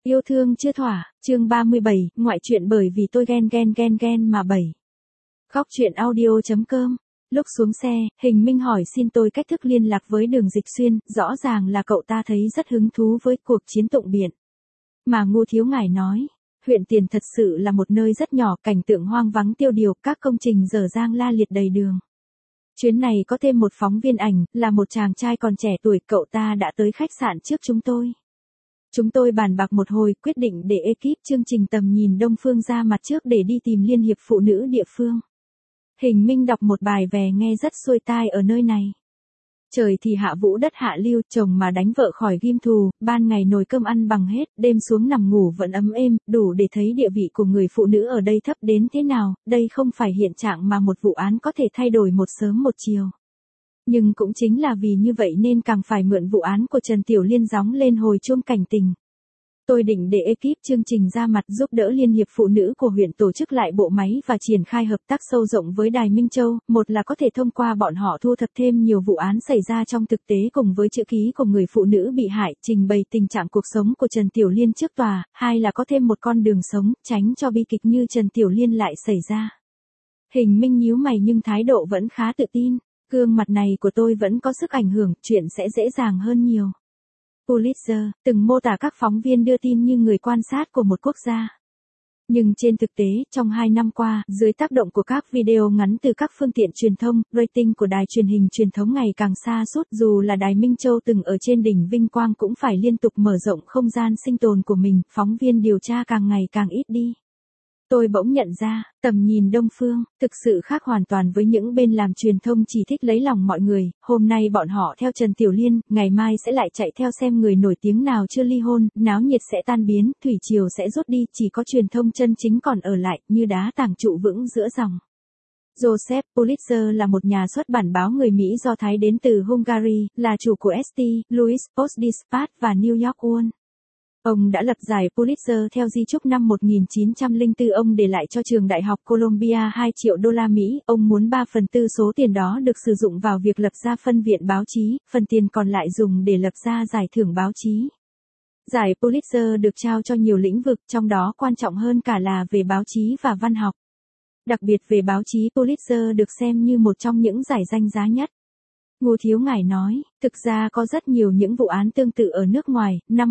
Yêu thương chưa thỏa, chương 37, ngoại truyện bởi vì tôi ghen mà 7. Góc truyện audio.com. Lúc xuống xe, Hình Minh hỏi xin tôi cách thức liên lạc với Đường Dịch Xuyên, rõ ràng là cậu ta thấy rất hứng thú với cuộc chiến tụng biển. Mà Ngô Thiếu Ngải nói, huyện Tiền thật sự là một nơi rất nhỏ, cảnh tượng hoang vắng tiêu điều, các công trình dở dang la liệt đầy đường. Chuyến này có thêm một phóng viên ảnh, là một chàng trai còn trẻ tuổi, cậu ta đã tới khách sạn trước chúng tôi. Chúng tôi bàn bạc một hồi, quyết định để ekip chương trình Tầm Nhìn Đông Phương ra mặt trước để đi tìm Liên hiệp Phụ nữ địa phương. Hình Minh đọc một bài về nghe rất xuôi tai ở nơi này. Trời thì hạ vũ đất hạ lưu, chồng mà đánh vợ khỏi ghim thù, ban ngày nồi cơm ăn bằng hết, đêm xuống nằm ngủ vẫn ấm êm, đủ để thấy địa vị của người phụ nữ ở đây thấp đến thế nào. Đây không phải hiện trạng mà một vụ án có thể thay đổi một sớm một chiều. Nhưng cũng chính là vì như vậy nên càng phải mượn vụ án của Trần Tiểu Liên gióng lên hồi chuông cảnh tình. Tôi định để ekip chương trình ra mặt giúp đỡ Liên hiệp Phụ nữ của huyện tổ chức lại bộ máy và triển khai hợp tác sâu rộng với Đài Minh Châu, một là có thể thông qua bọn họ thu thập thêm nhiều vụ án xảy ra trong thực tế cùng với chữ ký của người phụ nữ bị hại, trình bày tình trạng cuộc sống của Trần Tiểu Liên trước tòa, hai là có thêm một con đường sống, tránh cho bi kịch như Trần Tiểu Liên lại xảy ra. Hình Minh nhíu mày nhưng thái độ vẫn khá tự tin. Gương mặt này của tôi vẫn có sức ảnh hưởng, chuyện sẽ dễ dàng hơn nhiều. Pulitzer từng mô tả các phóng viên đưa tin như người quan sát của một quốc gia. Nhưng trên thực tế, trong 2 năm qua, dưới tác động của các video ngắn từ các phương tiện truyền thông, rating của đài truyền hình truyền thống ngày càng sa sút, dù là Đài Minh Châu từng ở trên đỉnh vinh quang cũng phải liên tục mở rộng không gian sinh tồn của mình, phóng viên điều tra càng ngày càng ít đi. Tôi bỗng nhận ra, Tầm Nhìn Đông Phương, thực sự khác hoàn toàn với những bên làm truyền thông chỉ thích lấy lòng mọi người. Hôm nay bọn họ theo Trần Tiểu Liên, ngày mai sẽ lại chạy theo xem người nổi tiếng nào chưa ly hôn, náo nhiệt sẽ tan biến, thủy triều sẽ rút đi, chỉ có truyền thông chân chính còn ở lại, như đá tảng trụ vững giữa dòng. Joseph Pulitzer là một nhà xuất bản báo người Mỹ Do Thái đến từ Hungary, là chủ của St. Louis Post-Dispatch và New York World. Ông đã lập giải Pulitzer theo di chúc năm 1904, ông để lại cho trường đại học Columbia 2 triệu đô la Mỹ, ông muốn 3/4 số tiền đó được sử dụng vào việc lập ra phân viện báo chí, phần tiền còn lại dùng để lập ra giải thưởng báo chí. Giải Pulitzer được trao cho nhiều lĩnh vực, trong đó quan trọng hơn cả là về báo chí và văn học. Đặc biệt về báo chí, Pulitzer được xem như một trong những giải danh giá nhất. Ngô Thiếu Ngải nói, thực ra có rất nhiều những vụ án tương tự ở nước ngoài. Năm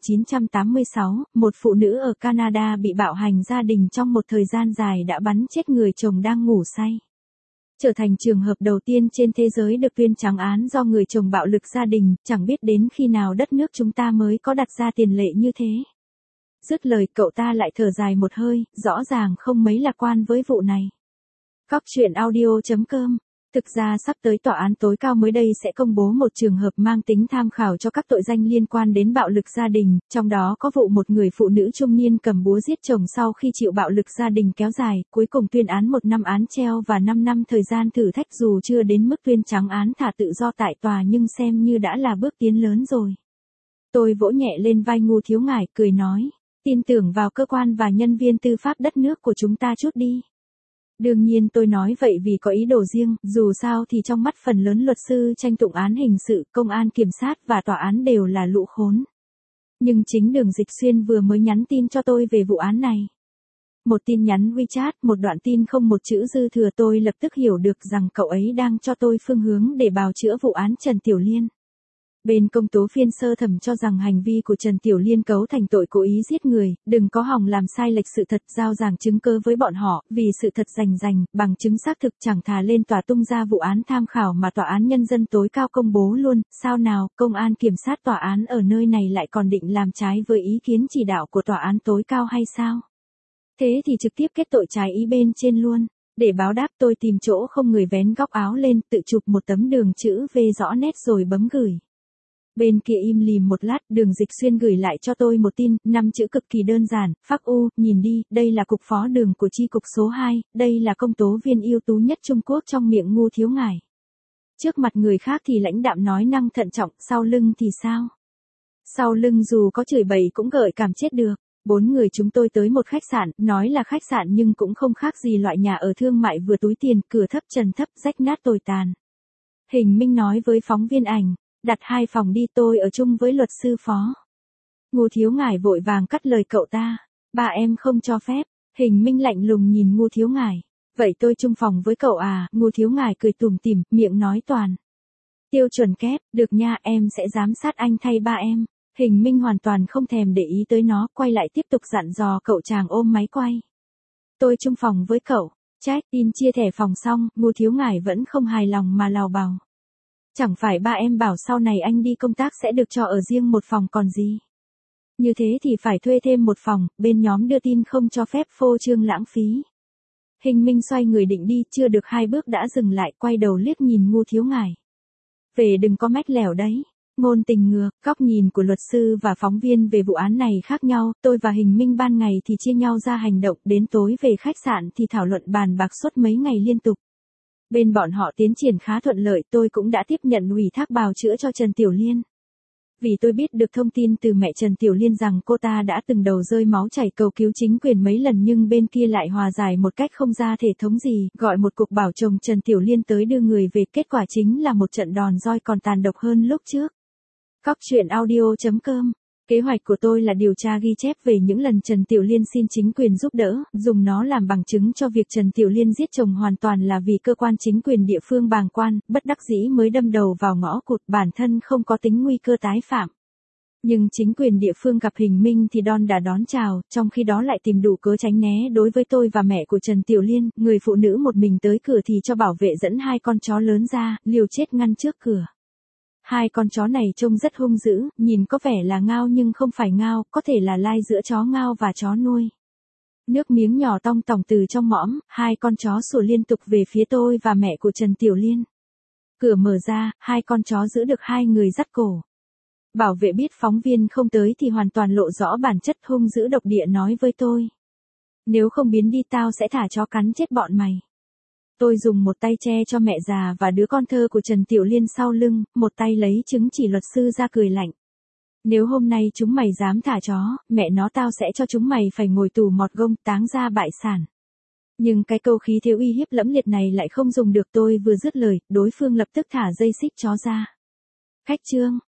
1986, một phụ nữ ở Canada bị bạo hành gia đình trong một thời gian dài đã bắn chết người chồng đang ngủ say. Trở thành trường hợp đầu tiên trên thế giới được tuyên trắng án do người chồng bạo lực gia đình, chẳng biết đến khi nào đất nước chúng ta mới có đặt ra tiền lệ như thế. Dứt lời cậu ta lại thở dài một hơi, rõ ràng không mấy lạc quan với vụ này. Góc truyện audio.com. Thực ra sắp tới tòa án tối cao mới đây sẽ công bố một trường hợp mang tính tham khảo cho các tội danh liên quan đến bạo lực gia đình, trong đó có vụ một người phụ nữ trung niên cầm búa giết chồng sau khi chịu bạo lực gia đình kéo dài, cuối cùng tuyên án 1 năm án treo và 5 năm thời gian thử thách, dù chưa đến mức tuyên trắng án thả tự do tại tòa nhưng xem như đã là bước tiến lớn rồi. Tôi vỗ nhẹ lên vai Ngô Thiếu Ngải, cười nói, tin tưởng vào cơ quan và nhân viên tư pháp đất nước của chúng ta chút đi. Đương nhiên tôi nói vậy vì có ý đồ riêng, dù sao thì trong mắt phần lớn luật sư tranh tụng án hình sự, công an kiểm sát và tòa án đều là lũ khốn. Nhưng chính Đường Dịch Xuyên vừa mới nhắn tin cho tôi về vụ án này. Một tin nhắn WeChat, một đoạn tin không một chữ dư thừa, tôi lập tức hiểu được rằng cậu ấy đang cho tôi phương hướng để bào chữa vụ án Trần Tiểu Liên. Bên công tố phiên sơ thẩm cho rằng hành vi của Trần Tiểu Liên cấu thành tội cố ý giết người, đừng có hòng làm sai lệch sự thật, giao giảng chứng cứ với bọn họ, vì sự thật rành, bằng chứng xác thực, chẳng thà lên tòa tung ra vụ án tham khảo mà tòa án nhân dân tối cao công bố luôn, sao nào, công an kiểm sát tòa án ở nơi này lại còn định làm trái với ý kiến chỉ đạo của tòa án tối cao hay sao? Thế thì trực tiếp kết tội trái ý bên trên luôn. Để báo đáp tôi tìm chỗ không người vén góc áo lên, tự chụp một tấm đường chữ V rõ nét rồi bấm gửi. Bên kia im lìm một lát, Đường Dịch Xuyên gửi lại cho tôi một tin, 5 chữ cực kỳ đơn giản, phác U, nhìn đi, đây là cục phó Đường của chi cục số 2, đây là công tố viên ưu tú nhất Trung Quốc trong miệng Ngô Thiếu Ngải. Trước mặt người khác thì lãnh đạm nói năng thận trọng, sau lưng thì sao? Sau lưng dù có chửi bậy cũng gợi cảm chết được. 4 người chúng tôi tới một khách sạn, nói là khách sạn nhưng cũng không khác gì loại nhà ở thương mại vừa túi tiền, cửa thấp trần thấp, rách nát tồi tàn. Hình Minh nói với phóng viên ảnh. Đặt 2 phòng đi, tôi ở chung với luật sư phó. Ngô Thiếu Ngải vội vàng cắt lời cậu ta. Ba em không cho phép. Hình Minh lạnh lùng nhìn Ngô Thiếu Ngải. Vậy tôi chung phòng với cậu à? Ngô Thiếu Ngải cười tủm tỉm, miệng nói toàn tiêu chuẩn kép, được nha, em sẽ giám sát anh thay ba em. Hình Minh hoàn toàn không thèm để ý tới nó, quay lại tiếp tục dặn dò cậu chàng ôm máy quay. Tôi chung phòng với cậu. Chat tin chia thẻ phòng xong, Ngô Thiếu Ngải vẫn không hài lòng mà lào bào. Chẳng phải ba em bảo sau này anh đi công tác sẽ được cho ở riêng một phòng còn gì. Như thế thì phải thuê thêm một phòng, bên nhóm đưa tin không cho phép phô trương lãng phí. Hình Minh xoay người định đi, chưa được 2 bước đã dừng lại, quay đầu liếc nhìn Ngô Thiếu Ngải. Về đừng có mách lẻo đấy. Ngôn tình ngược, góc nhìn của luật sư và phóng viên về vụ án này khác nhau, tôi và Hình Minh ban ngày thì chia nhau ra hành động, đến tối về khách sạn thì thảo luận bàn bạc suốt mấy ngày liên tục. Bên bọn họ tiến triển khá thuận lợi, tôi cũng đã tiếp nhận ủy thác bào chữa cho Trần Tiểu Liên. Vì tôi biết được thông tin từ mẹ Trần Tiểu Liên rằng cô ta đã từng đầu rơi máu chảy cầu cứu chính quyền mấy lần nhưng bên kia lại hòa giải một cách không ra thể thống gì, gọi một cục bảo chồng Trần Tiểu Liên tới đưa người về, kết quả chính là một trận đòn roi còn tàn độc hơn lúc trước. Góc truyện audio.com. Kế hoạch của tôi là điều tra ghi chép về những lần Trần Tiểu Liên xin chính quyền giúp đỡ, dùng nó làm bằng chứng cho việc Trần Tiểu Liên giết chồng hoàn toàn là vì cơ quan chính quyền địa phương bàng quan, bất đắc dĩ mới đâm đầu vào ngõ cụt, bản thân không có tính nguy cơ tái phạm. Nhưng chính quyền địa phương gặp Hình Minh thì đon đả đón chào, trong khi đó lại tìm đủ cớ tránh né đối với tôi và mẹ của Trần Tiểu Liên, người phụ nữ một mình tới cửa thì cho bảo vệ dẫn 2 con chó lớn ra, liều chết ngăn trước cửa. 2 con chó này trông rất hung dữ, nhìn có vẻ là ngao nhưng không phải ngao, có thể là lai giữa chó ngao và chó nuôi. Nước miếng nhỏ tong tỏng từ trong mõm, 2 con chó sủa liên tục về phía tôi và mẹ của Trần Tiểu Liên. Cửa mở ra, 2 con chó giữ được 2 người dắt cổ. Bảo vệ biết phóng viên không tới thì hoàn toàn lộ rõ bản chất hung dữ độc địa nói với tôi. Nếu không biến đi tao sẽ thả chó cắn chết bọn mày. Tôi dùng một tay che cho mẹ già và đứa con thơ của Trần Tiểu Liên sau lưng, một tay lấy chứng chỉ luật sư ra cười lạnh. Nếu hôm nay chúng mày dám thả chó, mẹ nó tao sẽ cho chúng mày phải ngồi tù mọt gông, táng ra bại sản. Nhưng cái câu khí thế uy hiếp lẫm liệt này lại không dùng được, tôi vừa dứt lời, đối phương lập tức thả dây xích chó ra. Khách trương.